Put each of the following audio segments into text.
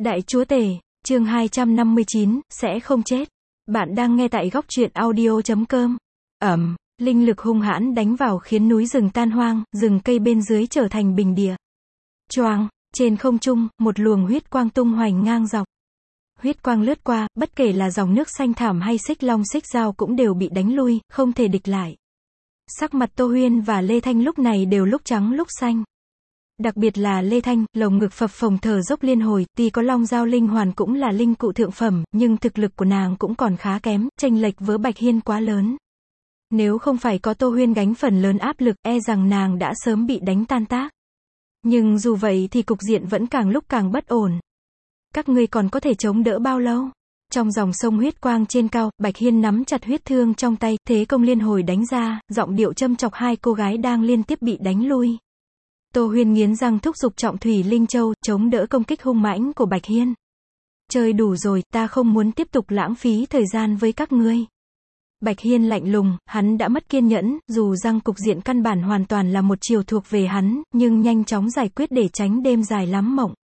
Đại chúa tể, chương 259, sẽ không chết. Bạn đang nghe tại góc truyện audio.com. Linh lực hung hãn đánh vào khiến núi rừng tan hoang, rừng cây bên dưới trở thành bình địa. Choang, trên không trung, một luồng huyết quang tung hoành ngang dọc. Huyết quang lướt qua, bất kể là dòng nước xanh thảm hay xích long xích dao cũng đều bị đánh lui, không thể địch lại. Sắc mặt Tô Huyên và Lê Thanh lúc này đều lúc trắng lúc xanh. Đặc biệt là Lê Thanh, lồng ngực phập phồng thở dốc liên hồi, tuy có long dao linh hoàn cũng là linh cụ thượng phẩm, nhưng thực lực của nàng cũng còn khá kém, chênh lệch với Bạch Hiên quá lớn. Nếu không phải có Tô Huyên gánh phần lớn áp lực, e rằng nàng đã sớm bị đánh tan tác. Nhưng dù vậy thì cục diện vẫn càng lúc càng bất ổn. Các ngươi còn có thể chống đỡ bao lâu? Trong dòng sông huyết quang trên cao, Bạch Hiên nắm chặt huyết thương trong tay, thế công liên hồi đánh ra, giọng điệu châm chọc hai cô gái đang liên tiếp bị đánh lui. Tô Huyên nghiến răng thúc giục trọng thủy linh châu, chống đỡ công kích hung mãnh của Bạch Hiên. Chơi đủ rồi, ta không muốn tiếp tục lãng phí thời gian với các ngươi. Bạch Hiên lạnh lùng, hắn đã mất kiên nhẫn, dù rằng cục diện căn bản hoàn toàn là một chiều thuộc về hắn, nhưng nhanh chóng giải quyết để tránh đêm dài lắm mộng.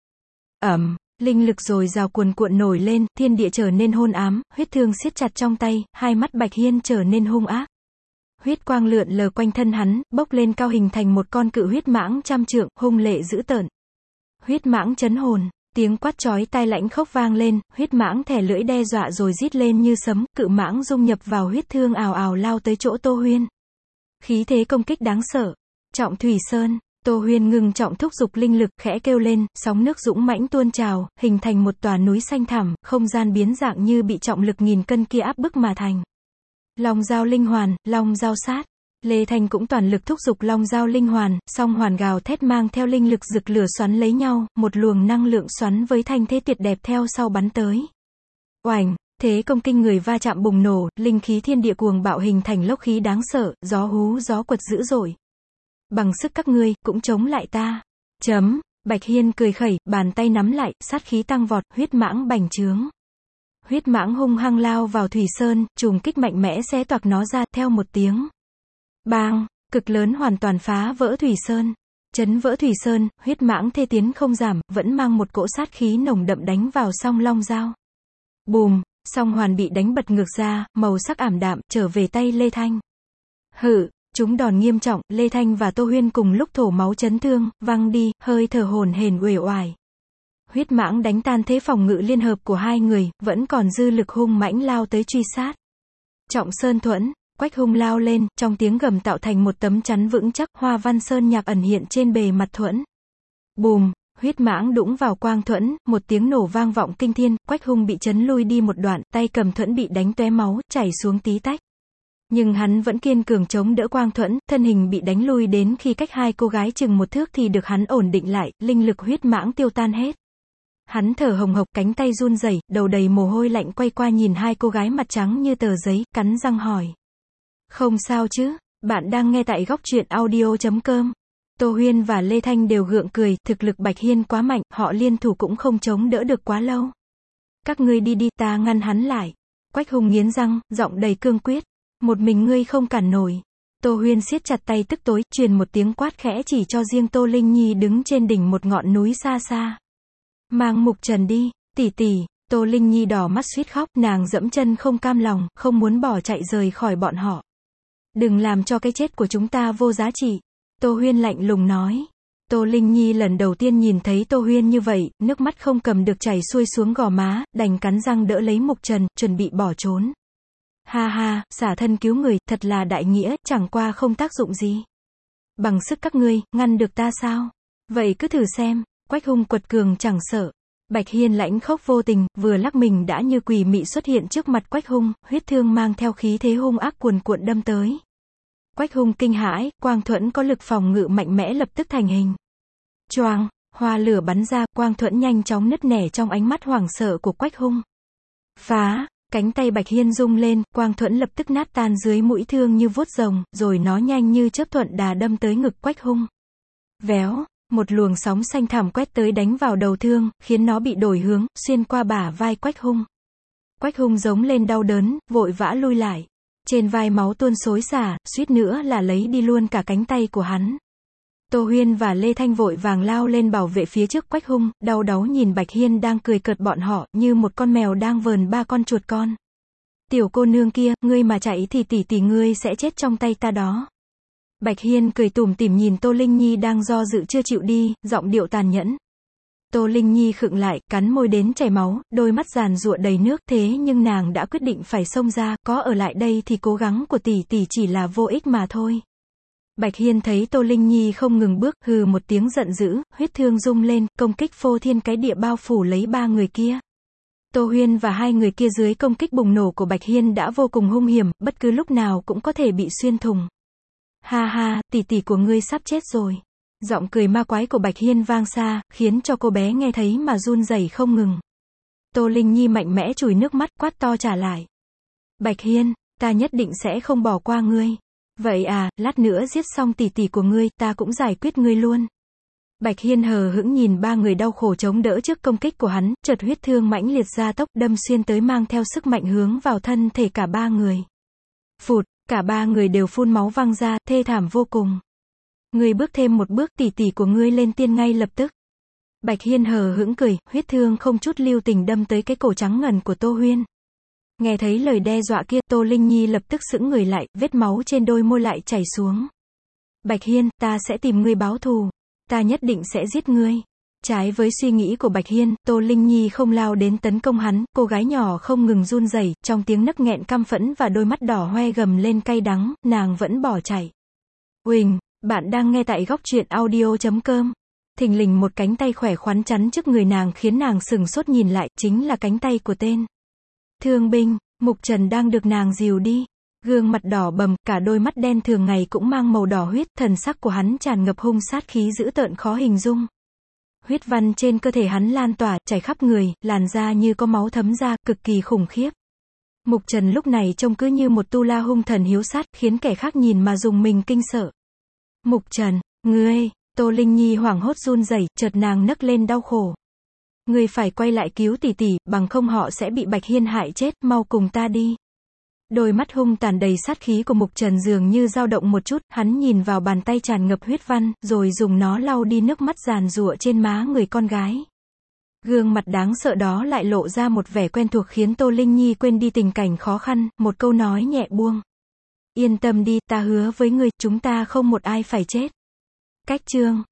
Linh lực dồi dào cuồn cuộn nổi lên, thiên địa trở nên hôn ám, huyết thương siết chặt trong tay, hai mắt Bạch Hiên trở nên hung ác. Huyết quang lượn lờ quanh thân hắn, bốc lên cao hình thành một con cự huyết mãng trăm trượng, hung lệ dữ tợn. Huyết mãng chấn hồn, tiếng quát chói tai lãnh khốc vang lên, huyết mãng thè lưỡi đe dọa rồi rít lên như sấm, cự mãng dung nhập vào huyết thương ào ào lao tới chỗ Tô Huyên. Khí thế công kích đáng sợ. Trọng thủy sơn, Tô Huyên ngừng trọng thúc giục linh lực, khẽ kêu lên, sóng nước dũng mãnh tuôn trào, hình thành một tòa núi xanh thẳm, không gian biến dạng như bị trọng lực nghìn cân kia áp bức mà thành. Long dao linh hoàn, long dao sát. Lê Thanh cũng toàn lực thúc giục long dao linh hoàn, song hoàn gào thét mang theo linh lực rực lửa xoắn lấy nhau, một luồng năng lượng xoắn với thanh thế tuyệt đẹp theo sau bắn tới. Oành, thế công kinh người va chạm bùng nổ, linh khí thiên địa cuồng bạo hình thành lốc khí đáng sợ, gió hú gió quật dữ dội. Bằng sức các ngươi, cũng chống lại ta. Bạch Hiên cười khẩy, bàn tay nắm lại, sát khí tăng vọt, huyết mãng bành trướng. Huyết mãng hung hăng lao vào thủy sơn, trùng kích mạnh mẽ xé toạc nó ra, theo một tiếng bang, cực lớn hoàn toàn phá vỡ thủy sơn. Chấn vỡ thủy sơn, huyết mãng thê tiến không giảm, vẫn mang một cỗ sát khí nồng đậm đánh vào song long dao. Bùm, song hoàn bị đánh bật ngược ra, màu sắc ảm đạm, trở về tay Lê Thanh. Chúng đòn nghiêm trọng, Lê Thanh và Tô Huyên cùng lúc thổ máu chấn thương, văng đi, hơi thở hổn hển uể oải. Huyết mãng đánh tan thế phòng ngự liên hợp của hai người, vẫn còn dư lực hung mãnh lao tới truy sát. Trọng sơn thuẫn, Quách Hung lao lên, trong tiếng gầm tạo thành một tấm chắn vững chắc, hoa văn sơn nhạc ẩn hiện trên bề mặt thuẫn. Bùm, huyết mãng đũng vào quang thuẫn, một tiếng nổ vang vọng kinh thiên, Quách Hung bị chấn lui đi một đoạn, tay cầm thuẫn bị đánh tóe máu, chảy xuống tí tách. Nhưng hắn vẫn kiên cường chống đỡ quang thuẫn, thân hình bị đánh lui đến khi cách hai cô gái chừng một thước thì được hắn ổn định lại, linh lực huyết mãng tiêu tan hết. Hắn thở hồng hộc, cánh tay run rẩy, đầu đầy mồ hôi lạnh quay qua nhìn hai cô gái mặt trắng như tờ giấy, cắn răng hỏi. Không sao chứ, bạn đang nghe tại góc truyện audio.com. Tô Huyên và Lê Thanh đều gượng cười, thực lực Bạch Hiên quá mạnh, họ liên thủ cũng không chống đỡ được quá lâu. Các ngươi đi đi, ta ngăn hắn lại. Quách Hung nghiến răng, giọng đầy cương quyết. Một mình ngươi không cản nổi. Tô Huyên siết chặt tay tức tối, truyền một tiếng quát khẽ chỉ cho riêng Tô Linh Nhi đứng trên đỉnh một ngọn núi xa xa. Mang Mục Trần đi, tỷ tỷ. Tô Linh Nhi đỏ mắt suýt khóc, nàng dẫm chân không cam lòng, không muốn bỏ chạy rời khỏi bọn họ. Đừng làm cho cái chết của chúng ta vô giá trị. Tô Huyên lạnh lùng nói. Tô Linh Nhi lần đầu tiên nhìn thấy Tô Huyên như vậy, nước mắt không cầm được chảy xuôi xuống gò má, đành cắn răng đỡ lấy Mục Trần, chuẩn bị bỏ trốn. Ha ha, xả thân cứu người, thật là đại nghĩa, chẳng qua không tác dụng gì. Bằng sức các ngươi, ngăn được ta sao? Vậy cứ thử xem. Quách Hung quật cường chẳng sợ. Bạch Hiên lãnh khốc vô tình, vừa lắc mình đã như quỷ mị xuất hiện trước mặt Quách Hung, huyết thương mang theo khí thế hung ác cuồn cuộn đâm tới. Quách Hung kinh hãi, quang thuẫn có lực phòng ngự mạnh mẽ lập tức thành hình. Choang, hoa lửa bắn ra, quang thuẫn nhanh chóng nứt nẻ trong ánh mắt hoảng sợ của Quách Hung. Phá, cánh tay Bạch Hiên rung lên, quang thuẫn lập tức nát tan dưới mũi thương như vuốt rồng, rồi nó nhanh như chớp thuận đà đâm tới ngực Quách Hung. Véo, một luồng sóng xanh thẳm quét tới đánh vào đầu thương, khiến nó bị đổi hướng, xuyên qua bả vai Quách Hung. Quách Hung giống lên đau đớn, vội vã lui lại. Trên vai máu tuôn xối xả, suýt nữa là lấy đi luôn cả cánh tay của hắn. Tô Huyên và Lê Thanh vội vàng lao lên bảo vệ phía trước Quách Hung, đau đáu nhìn Bạch Hiên đang cười cợt bọn họ, như một con mèo đang vờn ba con chuột con. Tiểu cô nương kia, ngươi mà chạy thì tỷ tỷ ngươi sẽ chết trong tay ta đó. Bạch Hiên cười tủm tỉm nhìn Tô Linh Nhi đang do dự chưa chịu đi, giọng điệu tàn nhẫn. Tô Linh Nhi khựng lại, cắn môi đến chảy máu, đôi mắt giàn giụa đầy nước, thế nhưng nàng đã quyết định phải xông ra, có ở lại đây thì cố gắng của tỷ tỷ chỉ là vô ích mà thôi. Bạch Hiên thấy Tô Linh Nhi không ngừng bước, hừ một tiếng giận dữ, huyết thương rung lên, công kích phô thiên cái địa bao phủ lấy ba người kia. Tô Huyên và hai người kia dưới công kích bùng nổ của Bạch Hiên đã vô cùng hung hiểm, bất cứ lúc nào cũng có thể bị xuyên thủng. Ha ha, tỷ tỷ của ngươi sắp chết rồi. Giọng cười ma quái của Bạch Hiên vang xa, khiến cho cô bé nghe thấy mà run rẩy không ngừng. Tô Linh Nhi mạnh mẽ chùi nước mắt, quát to trả lại. Bạch Hiên, ta nhất định sẽ không bỏ qua ngươi. Vậy à, lát nữa giết xong tỷ tỷ của ngươi, ta cũng giải quyết ngươi luôn. Bạch Hiên hờ hững nhìn ba người đau khổ chống đỡ trước công kích của hắn, chợt huyết thương mãnh liệt ra tốc đâm xuyên tới mang theo sức mạnh hướng vào thân thể cả ba người. Phụt, cả ba người đều phun máu văng ra, thê thảm vô cùng. Ngươi bước thêm một bước, tỷ tỷ của ngươi lên tiên ngay lập tức. Bạch Hiên hờ hững cười, huyết thương không chút lưu tình đâm tới cái cổ trắng ngần của Tô Huyên. Nghe thấy lời đe dọa kia, Tô Linh Nhi lập tức sững người lại, vết máu trên đôi môi lại chảy xuống. Bạch Hiên, ta sẽ tìm ngươi báo thù. Ta nhất định sẽ giết ngươi. Trái với suy nghĩ của Bạch Hiên, Tô Linh Nhi không lao đến tấn công hắn, cô gái nhỏ không ngừng run rẩy, trong tiếng nấc nghẹn căm phẫn và đôi mắt đỏ hoe gầm lên cay đắng, nàng vẫn bỏ chạy. Uỳnh, bạn đang nghe tại góc truyện audio.com. Thình lình một cánh tay khỏe khoắn chắn trước người nàng khiến nàng sừng sốt nhìn lại, chính là cánh tay của tên thương binh, Mục Trần đang được nàng dìu đi. Gương mặt đỏ bầm, cả đôi mắt đen thường ngày cũng mang màu đỏ huyết, thần sắc của hắn tràn ngập hung sát khí dữ tợn khó hình dung. Huyết văn trên cơ thể hắn lan tỏa, chảy khắp người, làn da như có máu thấm ra, cực kỳ khủng khiếp. Mục Trần lúc này trông cứ như một tu la hung thần hiếu sát, khiến kẻ khác nhìn mà dùng mình kinh sợ. Mục Trần, ngươi, Tô Linh Nhi hoảng hốt run rẩy, chợt nàng nấc lên đau khổ. Ngươi phải quay lại cứu tỷ tỷ, bằng không họ sẽ bị Bạch Hiên hại chết, mau cùng ta đi. Đôi mắt hung tàn đầy sát khí của Mục Trần dường như dao động một chút, hắn nhìn vào bàn tay tràn ngập huyết văn, rồi dùng nó lau đi nước mắt giàn giụa trên má người con gái. Gương mặt đáng sợ đó lại lộ ra một vẻ quen thuộc khiến Tô Linh Nhi quên đi tình cảnh khó khăn, một câu nói nhẹ buông. Yên tâm đi, ta hứa với ngươi, chúng ta không một ai phải chết. Cách chương